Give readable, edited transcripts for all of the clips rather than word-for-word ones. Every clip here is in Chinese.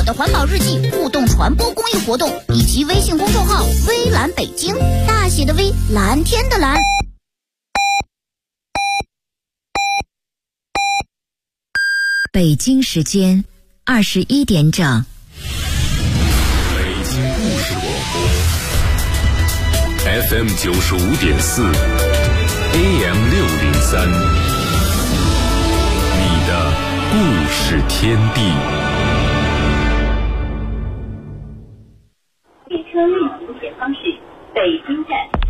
的环保日记互动传播公益活动，以及微信公众号微蓝北京，大写的微，蓝天的蓝。 北京时间21点整。 北京故事广播 FM 95.4 AM 603，你的故事天地。 列车运行前方是北京站。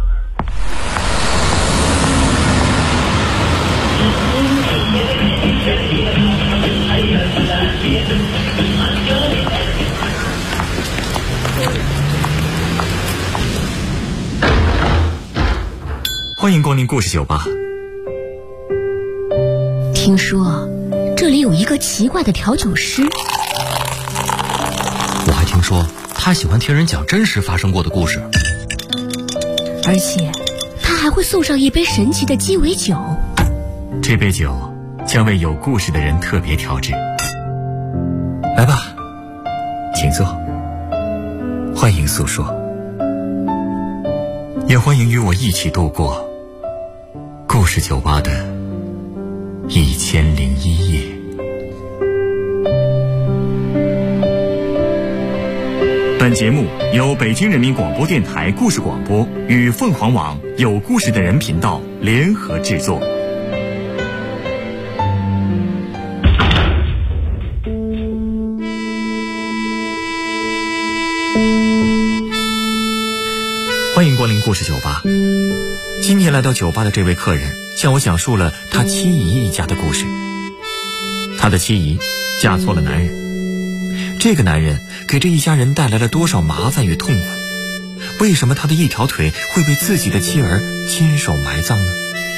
欢迎光临故事酒吧。 听说这里有一个奇怪的调酒师， 我还听说他喜欢听人讲真实发生过的故事， 而且他还会送上一杯神奇的鸡尾酒。 这杯酒将为有故事的人特别调制。来吧，请坐，欢迎诉说，也欢迎与我一起度过故事酒吧的1001夜。本节目由北京人民广播电台故事广播与凤凰网有故事的人频道联合制作。欢迎光临故事酒吧。今天来到酒吧的这位客人向我讲述了他妻姨一家的故事。他的妻姨嫁错了男人，这个男人给这一家人带来了多少麻烦与痛苦？为什么他的一条腿会被自己的妻儿亲手埋葬呢？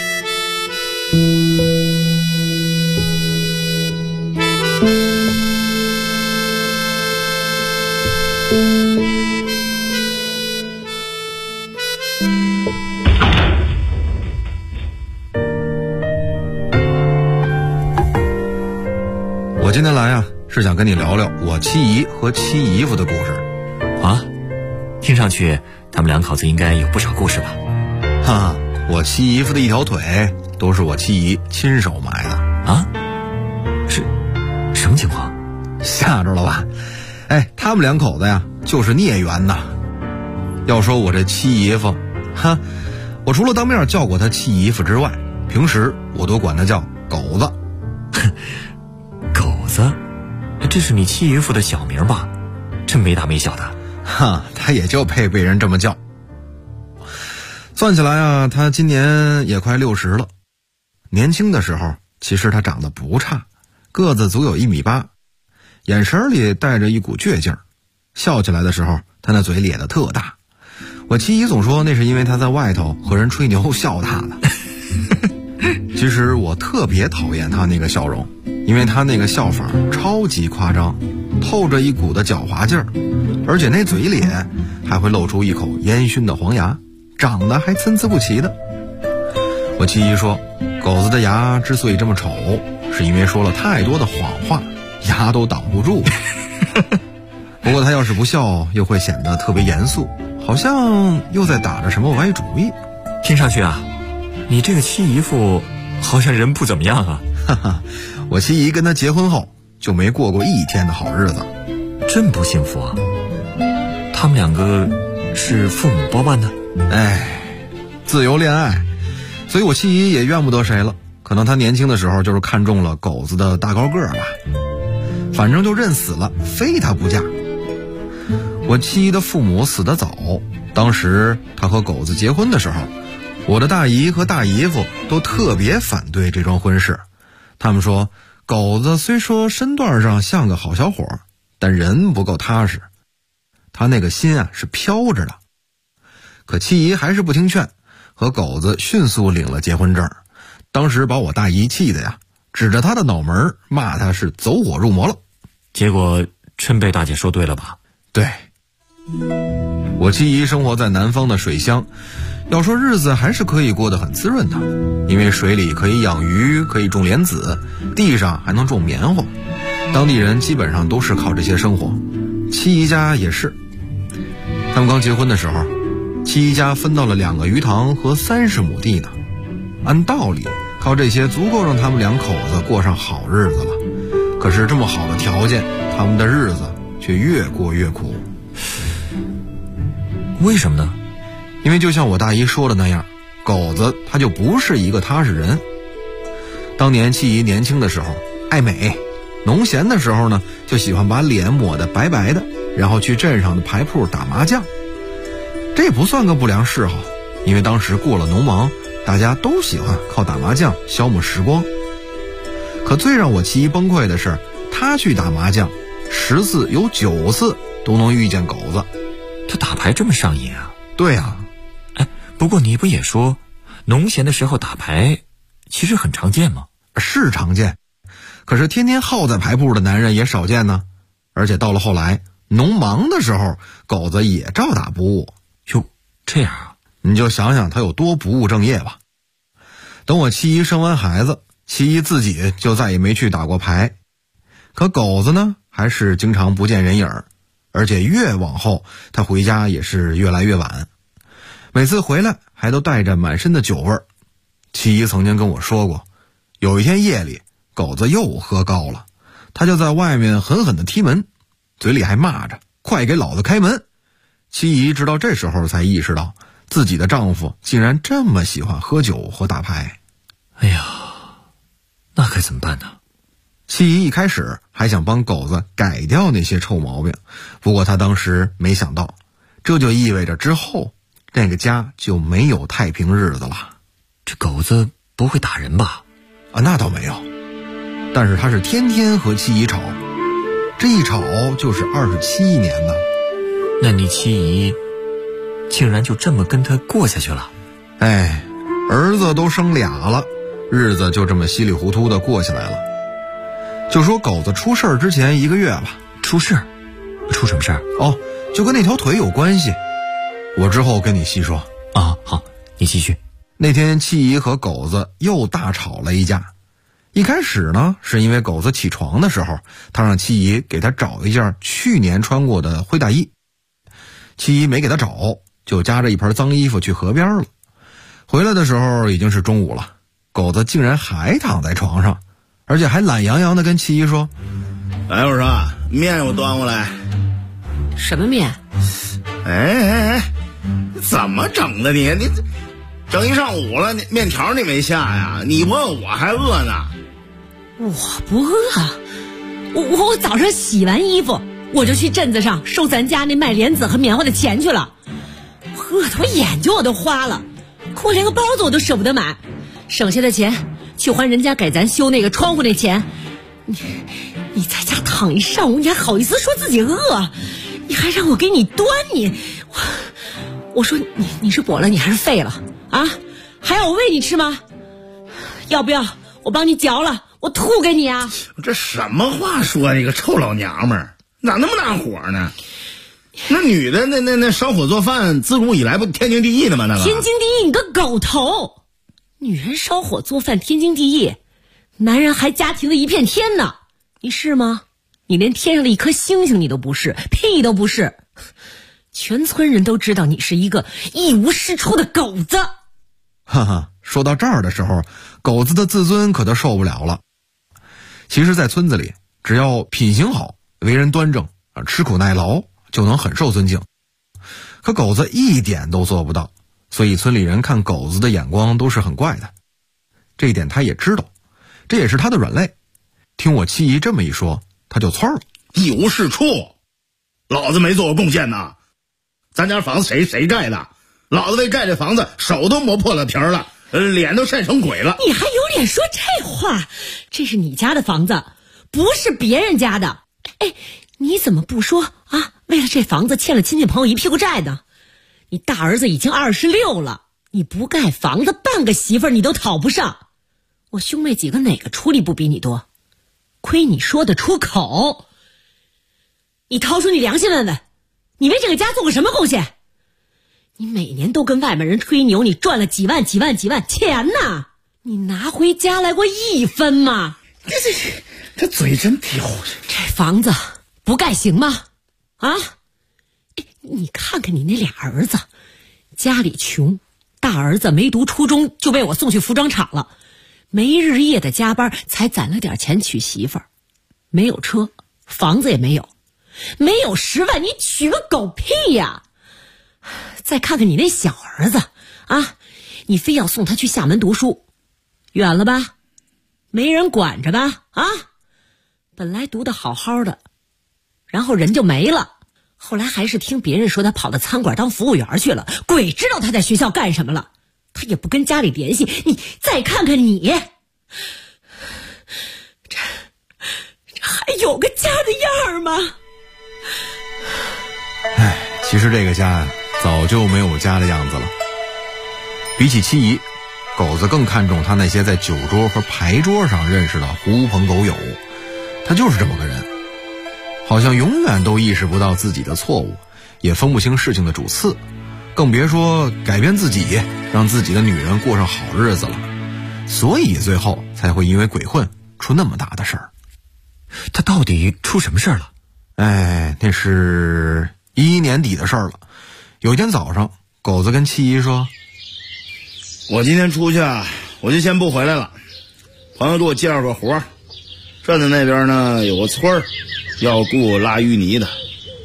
我今天来是想跟你聊聊我妻姨和妻姨夫的故事。 啊，听上去他们两口子应该有不少故事吧？ 哈哈，我妻姨夫的一条腿都是我妻姨亲手埋的。 啊？是什么情况？ 吓着了吧？他们两口子就是孽缘呐。要说我这妻姨夫，我除了当面叫过他妻姨夫之外，平时我都管他叫狗子。 狗子？这是你妻姨夫的小名吧？真没大没小的。 他也就配被人这么叫。算起来他今年也快60了。年轻的时候其实他长得不差，个子足有1.8米，眼神里带着一股倔劲儿，笑起来的时候他那嘴咧得特大。我妻姨总说那是因为他在外头和人吹牛笑他的。其实我特别讨厌他那个笑容，因为他那个笑法超级夸张，透着一股的狡猾劲儿，而且那嘴咧还会露出一口烟熏的黄牙，长得还参差不齐的。我妻姨说，狗子的牙之所以这么丑，是因为说了太多的谎话，牙都挡不住。不过他要是不笑，又会显得特别严肃，好像又在打着什么歪主意。 听上去你这个妻姨夫好像人不怎么样啊。 我妻姨跟他结婚后就没过过一天的好日子， 真不幸福啊。他们两个是父母包办的？ 自由恋爱，所以我妻姨也怨不得谁了。可能他年轻的时候就是看中了狗子的大高个儿吧，反正就认死了，非他不嫁。我妻姨的父母死得早，当时他和狗子结婚的时候，我的大姨和大姨夫都特别反对这桩婚事。他们说，狗子虽说身段上像个好小伙，但人不够踏实，他那个心是飘着的。可妻姨还是不听劝，和狗子迅速领了结婚证。当时把我大姨气的指着他的脑门骂他是走火入魔了。 结果真被大姐说对了吧？ 对，我妻姨生活在南方的水乡，要说日子还是可以过得很滋润的，因为水里可以养鱼，可以种莲子，地上还能种棉花。 当地人基本上都是靠这些生活，七姨家也是。他们刚结婚的时候，七姨家分到了2个鱼塘和30亩地呢。按道理，靠这些足够让他们2口子过上好日子了。可是这么好的条件，他们的日子却越过越苦。 为什么呢？ 因为就像我大姨说的那样，狗子他就不是一个踏实人。当年七姨年轻的时候爱美，农闲的时候呢，就喜欢把脸抹得白白的，然后去镇上的牌铺打麻将。这也不算个不良嗜好，因为当时过了农忙，大家都喜欢靠打麻将消磨时光。可最让我七姨崩溃的是，她去打麻将10次有9次都能遇见狗子。 他打牌这么上瘾啊？ 对啊。 不过你不也说农闲的时候打牌其实很常见吗？ 是常见，可是天天耗在牌铺的男人也少见呢。而且到了后来农忙的时候，狗子也照打不误。 哟，这样啊？ 你就想想他有多不务正业吧。等我七姨生完孩子，七姨自己就再也没去打过牌。可狗子呢，还是经常不见人影，而且越往后他回家也是越来越晚，每次回来还都带着满身的酒味儿。七姨曾经跟我说过，有一天夜里狗子又喝高了，他就在外面狠狠地踢门，嘴里还骂着快给老子开门。七姨直到这时候才意识到自己的丈夫竟然这么喜欢喝酒和打牌。 哎呀，那该怎么办呢？ 七姨一开始还想帮狗子改掉那些臭毛病，不过她当时没想到，这就意味着之后那个家就没有太平日子了。 这狗子不会打人吧？ 啊，那倒没有，但是他是天天和七姨吵，这一吵就是27年呢。 那你七姨竟然就这么跟他过下去了？ 哎，儿子都生俩了，日子就这么稀里糊涂的过起来了。就说狗子出事之前1个月吧。 出事？出什么事儿？ 哦，就跟那条腿有关系，我之后跟你细说。 啊，好，你继续。 那天七姨和狗子又大吵了一架。一开始呢，是因为狗子起床的时候，他让七姨给他找一件去年穿过的灰大衣。七姨没给他找，就夹着一盆脏衣服去河边了。回来的时候已经是中午了，狗子竟然还躺在床上，而且还懒洋洋地跟七姨说：“ 哎，我说面我端过来。” 什么面？ 哎，怎么整的你？你整一上午了，面条你没下呀？你问我还饿呢。 我不饿，我早上洗完衣服，我就去镇子上收咱家那卖莲子和棉花的钱去了。我饿得我眼睛我都花了，可我连个包子我都舍不得买，省下的钱去还人家给咱修那个窗户那钱。你在家躺一上午，你还好意思说自己饿？你还让我给你端你，我说你是跛了你还是废了啊？还要我喂你吃吗？要不要我帮你嚼了，我吐给你啊？ 这什么话说，你个臭老娘们儿，咋那么大火呢？那女的那烧火做饭自古以来不天经地义的吗？那个天经地义你个狗头！女人烧火做饭天经地义，男人还家庭的一片天呢，你是吗？你连天上的一颗星星你都不是，屁都不是，全村人都知道你是一个一无是处的狗子。 哈哈，说到这儿的时候，狗子的自尊可都受不了了。其实在村子里，只要品行好，为人端正，吃苦耐劳，就能很受尊敬。可狗子一点都做不到，所以村里人看狗子的眼光都是很怪的。这一点他也知道，这也是他的软肋。听我七姨这么一说，他就窜了。 一无是处，老子没做过贡献呐！咱家房子谁盖的？老子为盖这房子手都磨破了皮了，脸都晒成鬼了。 你还有脸说这话？这是你家的房子，不是别人家的。哎，你怎么不说啊？为了这房子欠了亲戚朋友一屁股债呢？你大儿子已经26了，你不盖房子，半个媳妇儿你都讨不上。我兄妹几个哪个出力不比你多？亏你说得出口。你掏出你良心问问，你为这个家做过什么贡献？你每年都跟外面人吹牛，你赚了几万钱呐？你拿回家来过1分吗？ 这嘴真挑。 这房子不盖行吗？啊，你看看你那俩儿子，家里穷，大儿子没读初中就被我送去服装厂了，没日夜的加班才攒了点钱娶媳妇儿，没有车，房子也没有，没有10万，你娶个狗屁呀！再看看你那小儿子啊，你非要送他去厦门读书，远了吧？没人管着吧？啊，本来读得好好的，然后人就没了，后来还是听别人说他跑到餐馆当服务员去了，鬼知道他在学校干什么了，他也不跟家里联系。你再看看你，这还有个家的样吗？ 唉，其实这个家呀，早就没有家的样子了。比起戚姨，狗子更看重他那些在酒桌和牌桌上认识的狐朋狗友。他就是这么个人，好像永远都意识不到自己的错误，也分不清事情的主次，更别说改变自己，让自己的女人过上好日子了。所以最后才会因为鬼混出那么大的事儿。 他到底出什么事儿了？ 哎，那是11年底的事儿了。有一天早上，狗子跟戚姨说：“ 我今天出去啊，我就先不回来了。朋友给我介绍个活儿，镇子那边呢有个村儿要雇拉淤泥的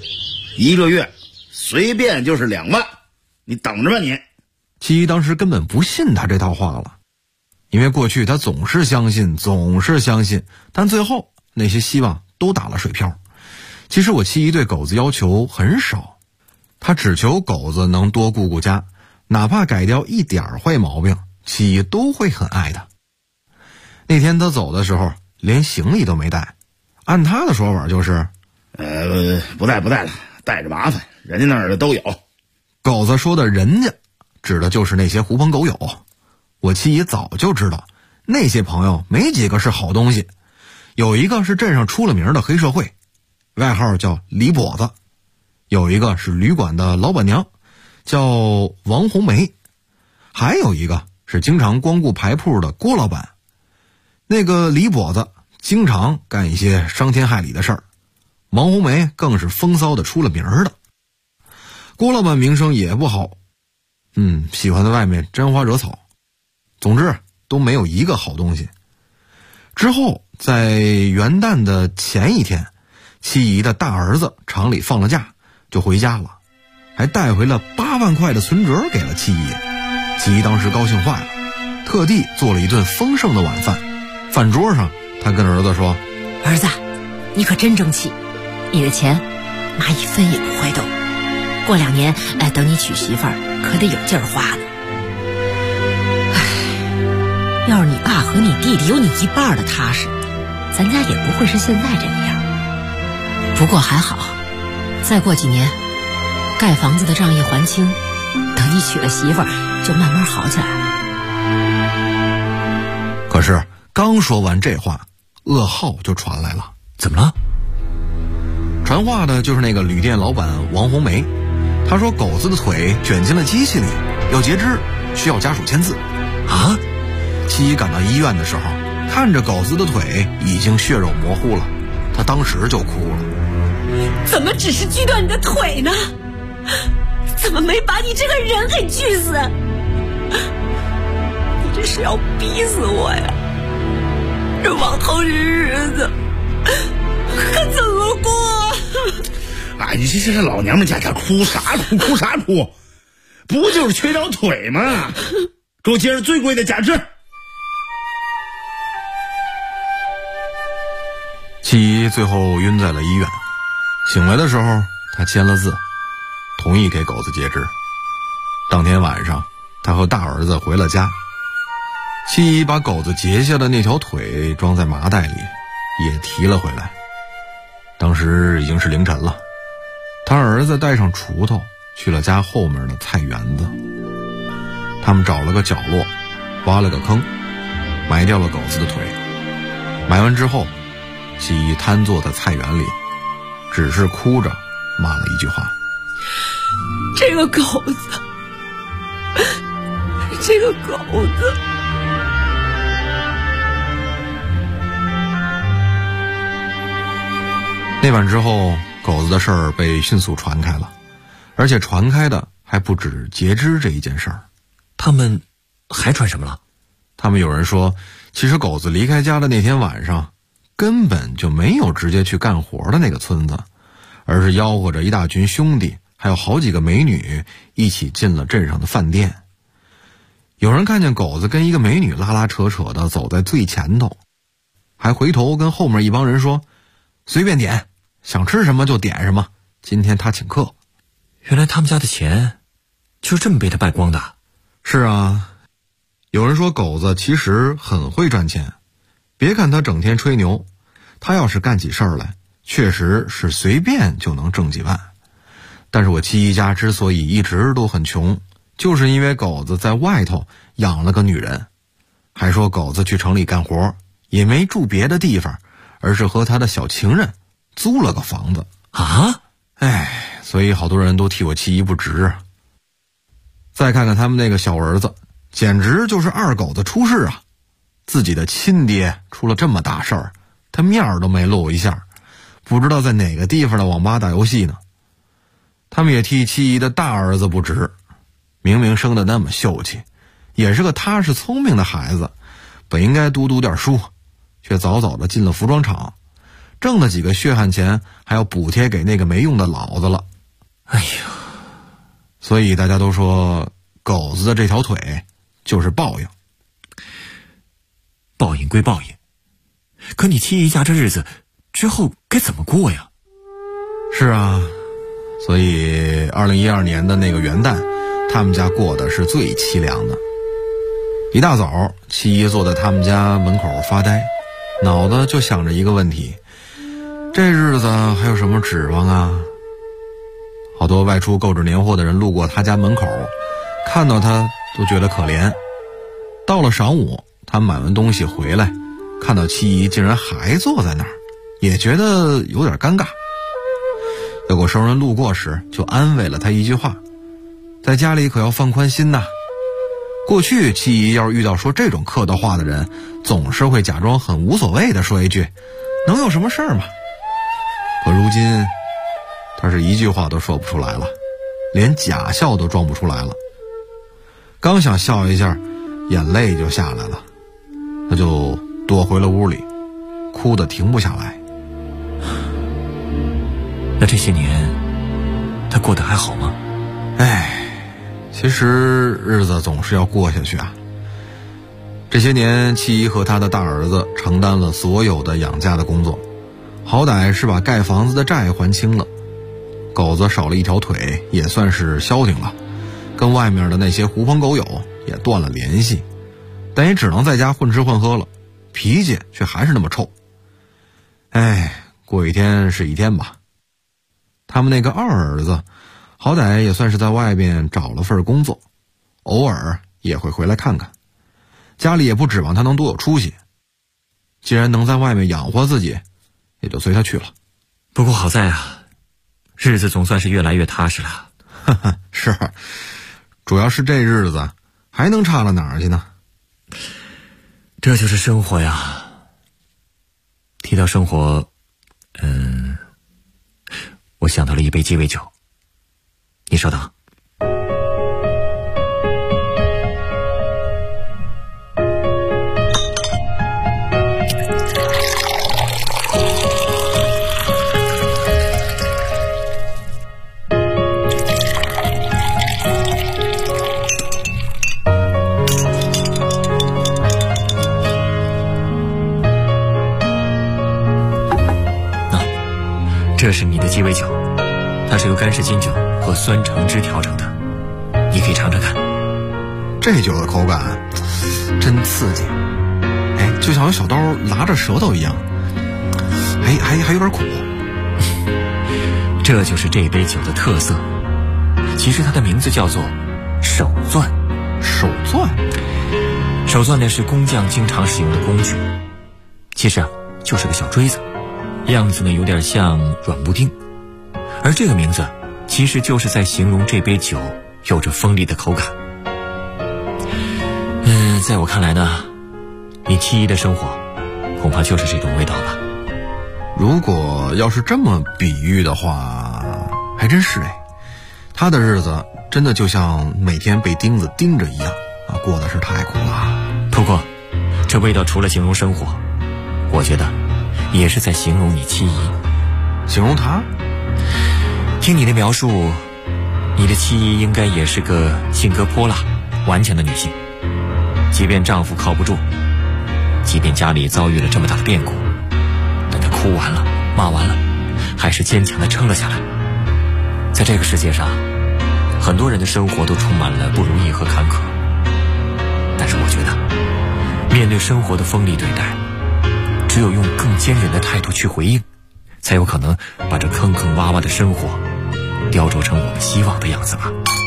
，1个月随便就是2万，你等着吧你。” 戚姨当时根本不信他这套话了，因为过去他总是相信，但最后那些希望都打了水漂。其实我戚姨对狗子要求很少，他只求狗子能多顾顾家，哪怕改掉一点坏毛病，戚姨都会很爱他。那天他走的时候连行李都没带，按他的说法就是不带了，带着麻烦，人家那儿的都有。 狗子说的人家指的就是那些狐朋狗友。我戚姨早就知道那些朋友没几个是好东西，有一个是镇上出了名的黑社会，外号叫李跛子，有一个是旅馆的老板娘，叫王红梅，还有一个是经常光顾牌铺的郭老板。那个李跛子经常干一些伤天害理的事儿，王红梅更是风骚的出了名的。郭老板名声也不好，喜欢在外面沾花惹草，总之都没有一个好东西。之后在元旦的前一天，戚姨的大儿子厂里放了假就回家了，还带回了8万块的存折给了戚姨。戚姨当时高兴坏了，特地做了一顿丰盛的晚饭。饭桌上他跟儿子说：“ 儿子，你可真争气，你的钱妈1分也不会动，过2年等你娶媳妇儿可得有劲儿花呢。要是你爸和你弟弟有你一半的踏实，咱家也不会是现在这个样。不过还好，再过几年盖房子的账一还清，等你娶了媳妇儿就慢慢好起来了。” 可是刚说完这话，噩耗就传来了。 怎么了？ 传话的就是那个旅店老板王红梅，他说狗子的腿卷进了机器里，要截肢，需要家属签字。 啊！ 戚姨赶到医院的时候，看着狗子的腿已经血肉模糊了，他当时就哭了。 怎么只是锯断你的腿呢？怎么没把你这个人给锯死？你这是要逼死我呀！这往后日子可怎么过？ 哎，你这老娘们家哭啥哭？不就是缺条腿吗？给我接着最贵的假肢。 戚姨最后晕在了医院，醒来的时候他签了字，同意给狗子截肢。当天晚上他和大儿子回了家，戚姨把狗子截下的那条腿装在麻袋里也提了回来。当时已经是凌晨了，他儿子带上锄头去了家后面的菜园子。他们找了个角落，挖了个坑，埋掉了狗子的腿。埋完之后，戚姨瘫坐在菜园里，只是哭着骂了一句话：“ 这个狗子，这个狗子。” 那晚之后，狗子的事儿被迅速传开了，而且传开的还不止截肢这一件事儿。 他们还传什么了？ 他们有人说，其实狗子离开家的那天晚上，根本就没有直接去干活的那个村子，而是吆喝着一大群兄弟，还有好几个美女一起进了镇上的饭店。有人看见狗子跟一个美女拉拉扯扯的走在最前头，还回头跟后面一帮人说，随便点，想吃什么就点什么，今天他请客。 原来他们家的钱就这么被他败光的。 是啊，有人说狗子其实很会赚钱，别看他整天吹牛，他要是干起事儿来，确实是随便就能挣几万。但是我七姨家之所以一直都很穷，就是因为狗子在外头养了个女人，还说狗子去城里干活，也没住别的地方，而是和他的小情人租了个房子啊！ 所以好多人都替我七姨不值。再看看他们那个小儿子，简直就是二狗子出世啊！自己的亲爹出了这么大事儿，他面儿都没露一下，不知道在哪个地方的网吧打游戏呢。他们也替七姨的大儿子不值，明明生得那么秀气，也是个踏实聪明的孩子，本应该多读点书，却早早的进了服装厂，挣了几个血汗钱，还要补贴给那个没用的老子了。 哎呀， 所以大家都说狗子的这条腿就是报应。 报应归报应，可你七姨家这日子之后该怎么过呀？ 是啊，所以2012年的那个元旦，他们家过的是最凄凉的。一大早，七姨坐在他们家门口发呆，脑子就想着一个问题，这日子还有什么指望啊？好多外出购置年货的人路过他家门口，看到他都觉得可怜。到了晌午，他买完东西回来，看到七姨竟然还坐在那儿，也觉得有点尴尬。有个熟人路过时，就安慰了他一句话，在家里可要放宽心呐。过去七姨要是遇到说这种客套话的人，总是会假装很无所谓的说一句，能有什么事儿吗？可如今他是一句话都说不出来了，连假笑都装不出来了。刚想笑一下，眼泪就下来了，他就躲回了屋里，哭得停不下来。 那这些年他过得还好吗？ 其实日子总是要过下去啊。这些年七姨和他的大儿子承担了所有的养家的工作，好歹是把盖房子的债还清了。狗子少了一条腿也算是消停了，跟外面的那些狐朋狗友也断了联系，但也只能在家混吃混喝了，脾气却还是那么臭。过一天是一天吧。他们那个二儿子好歹也算是在外边找了份工作，偶尔也会回来看看，家里也不指望他能多有出息，既然能在外面养活自己，也就随他去了。 不过好在啊，日子总算是越来越踏实了。 是，主要是这日子还能差到哪儿去呢？ 这就是生活呀。提到生活，我想到了一杯鸡尾酒，你稍等。这是你的鸡尾酒，它是由干式金酒和酸橙汁调成的，你可以尝尝看。 这酒的口感真刺激，就像有小刀拉着舌头一样，还有点苦。 这就是这杯酒的特色。其实它的名字叫做手钻。 手钻？ 手钻呢是工匠经常使用的工具，其实就是个小锥子，样子呢有点像软布丁，而这个名字其实就是在形容这杯酒有着锋利的口感。在我看来呢，你七姨的生活恐怕就是这种味道吧。 如果要是这么比喻的话，还真是哎，他的日子真的就像每天被钉子钉着一样啊，过得是太苦了。 不过，这味道除了形容生活，我觉得也是在形容你妻姨。 形容她？ 听你的描述，你的妻姨应该也是个性格泼辣、顽强的女性。即便丈夫靠不住，即便家里遭遇了这么大的变故，但她哭完了，骂完了，还是坚强地撑了下来。在这个世界上，很多人的生活都充满了不如意和坎坷，但是我觉得面对生活的锋利对待，只有用更坚韧的态度去回应，才有可能把这坑坑洼洼的生活雕琢成我们希望的样子吧。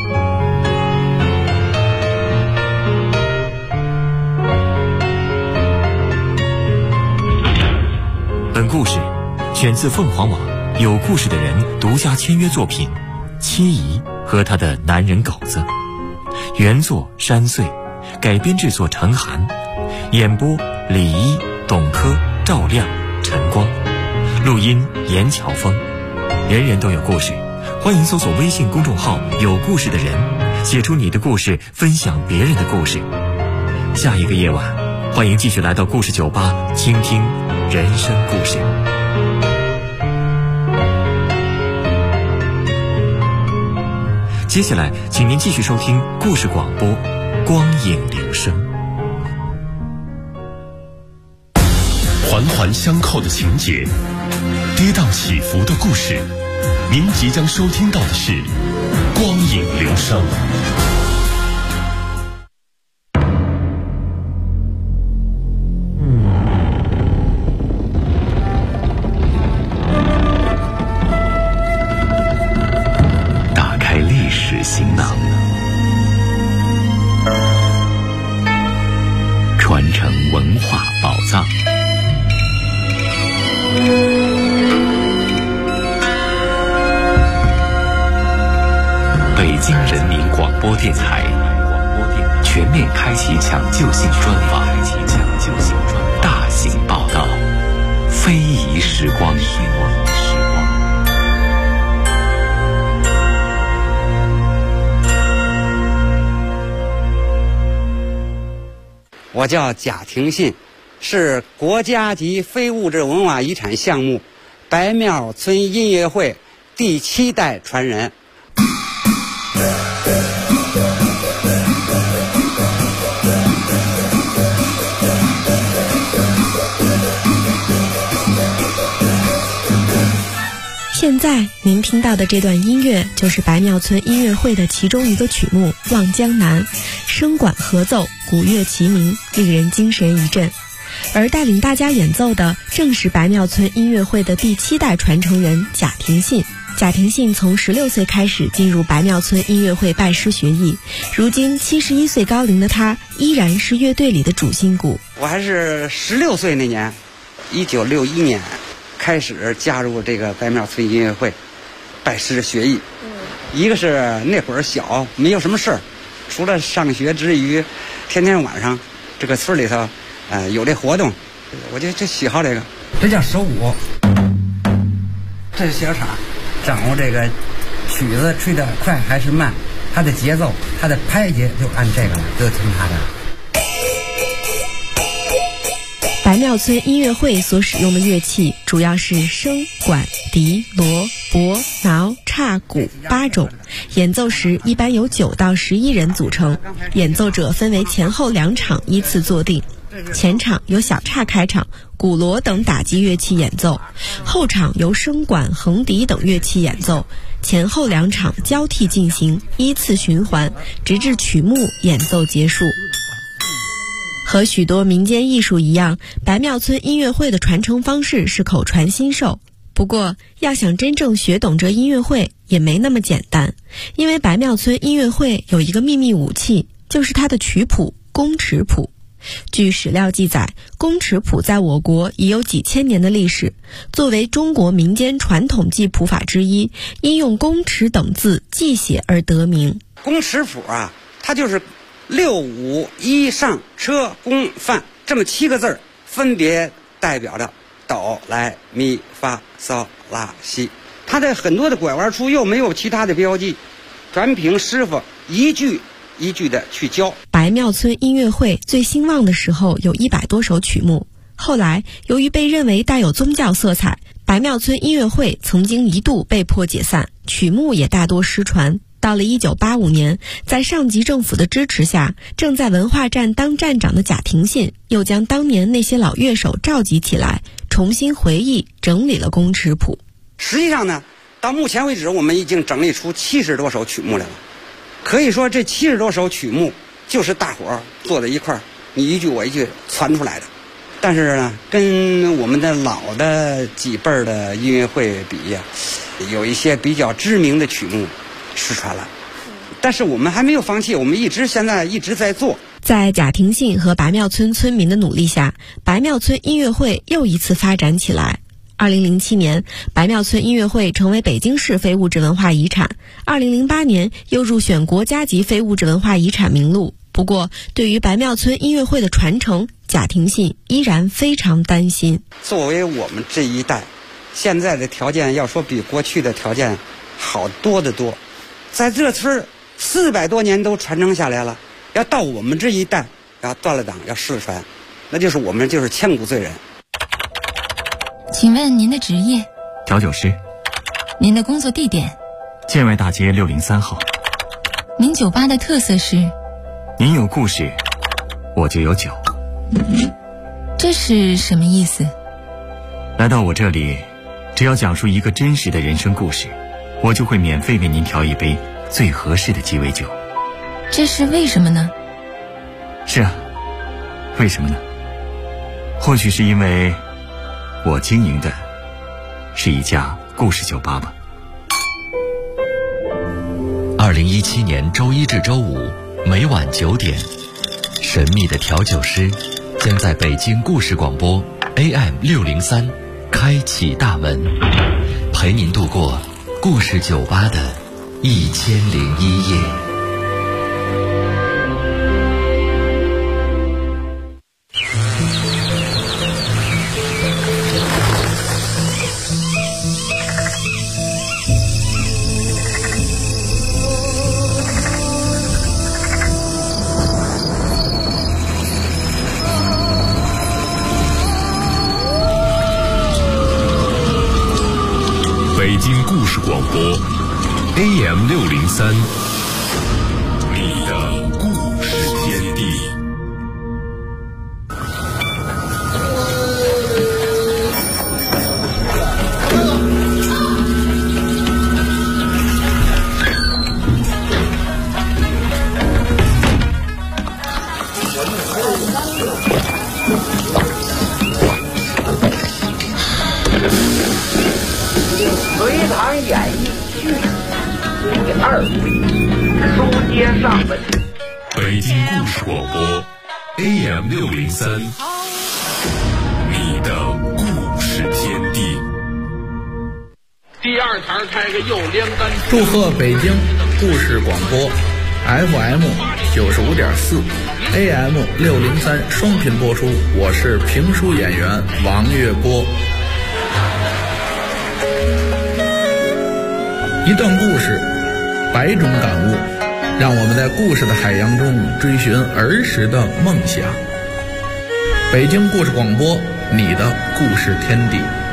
本故事选自凤凰网有故事的人独家签约作品《妻姨和他的男人狗子》，原作山穗，改编制作陈寒，演播李一、董珂、赵亮、陈光，录音严乔峰。人人都有故事，欢迎搜索微信公众号有故事的人，写出你的故事，分享别人的故事。下一个夜晚，欢迎继续来到故事酒吧，倾听人生故事。接下来请您继续收听故事广播光影留声。 环环相扣的情节，跌宕起伏的故事，您即将收听到的是光影留声。 行囊，传承文化宝藏。北京人民广播电台全面开启抢救性专访，大型报道，非遗时光。 我叫贾廷信，是国家级非物质文化遗产项目白庙村音乐会第7代传人。 现在您听到的这段音乐就是白庙村音乐会的其中一个曲目《望江南》，声管合奏，鼓乐齐鸣，令人精神一振。而带领大家演奏的正是白庙村音乐会的第7代传承人贾廷信。贾廷信从16岁开始进入白庙村音乐会拜师学艺，如今71岁高龄的他依然是乐队里的主心骨。 我还是16岁那年，1961年开始加入这个白庙村音乐会，拜师学艺。一个是那会儿小，没有什么事儿，除了上学之余，天天晚上这个村里头，有这活动，我就喜好这个。这叫手鼓，这是小叉，掌握这个曲子吹得快还是慢，它的节奏，它的拍节就按这个了，就听它的。 白庙村音乐会所使用的乐器主要是笙、管、笛、锣、钹、挠、叉、鼓8种，演奏时一般由9到11人组成，演奏者分为前后2场依次坐定。前场由小叉开场，鼓锣等打击乐器演奏，后场由笙管、横笛等乐器演奏，前后2场交替进行，依次循环，直至曲目演奏结束。和许多民间艺术一样，白庙村音乐会的传承方式是口传心授。不过，要想真正学懂这音乐会也没那么简单，因为白庙村音乐会有一个秘密武器，就是它的曲谱宫尺谱。据史料记载，宫尺谱在我国已有几千年的历史，作为中国民间传统记谱法之一，因用宫尺等字记写而得名。 宫尺谱啊，它就是6、5、1、上、车、宫、范这么7个字，分别代表着哆来咪发嗦拉西，它的很多的拐弯处又没有其他的标记，全凭师傅一句一句的去教。 白庙村音乐会最兴旺的时候有100多首曲目，后来由于被认为带有宗教色彩，白庙村音乐会曾经一度被迫解散，曲目也大多失传。到了1985年，在上级政府的支持下，正在文化站当站长的贾廷信又将当年那些老乐手召集起来，重新回忆整理了公尺谱。 实际上呢，到目前为止我们已经整理出70多首曲目来了，可以说这70多首曲目就是大伙儿坐在一块儿，你一句我一句传出来的。但是呢，跟我们的老的几辈儿的音乐会比呀，有一些比较知名的曲目失传了，但是我们还没有放弃，我们现在一直在做。 在贾廷信和白庙村村民的努力下，白庙村音乐会又一次发展起来。2007年，白庙村音乐会成为北京市非物质文化遗产，2008年又入选国家级非物质文化遗产名录。不过，对于白庙村音乐会的传承，贾廷信依然非常担心。 作为我们这一代，现在的条件要说比过去的条件好多得多，在这村400多年都传承下来了，要到我们这一代要断了档要失传，那就是我们就是千古罪人。 请问您的职业？ 调酒师。 您的工作地点？ 建外大街603号。 您酒吧的特色是？ 您有故事，我就有酒。 这是什么意思？ 来到我这里，只要讲述一个真实的人生故事，我就会免费为您调一杯最合适的鸡尾酒。 这是为什么呢？ 是啊，为什么呢？或许是因为我经营的是一家故事酒吧吧。 2017年周一至周五每晚9点，神秘的调酒师将在北京故事广播 AM603开启大门，陪您度过故事酒吧的1001夜。 北京故事广播 AM603，你的故事天地。 隋唐演义续第2回，书接上文。 北京故事广播 AM603，你的故事天地。 第2台开个又连杆。 祝贺北京故事广播 FM 95.4 AM603双频播出，我是评书演员王月波。一段故事，100种感悟，让我们在故事的海洋中追寻儿时的梦想。北京故事广播，你的故事天地。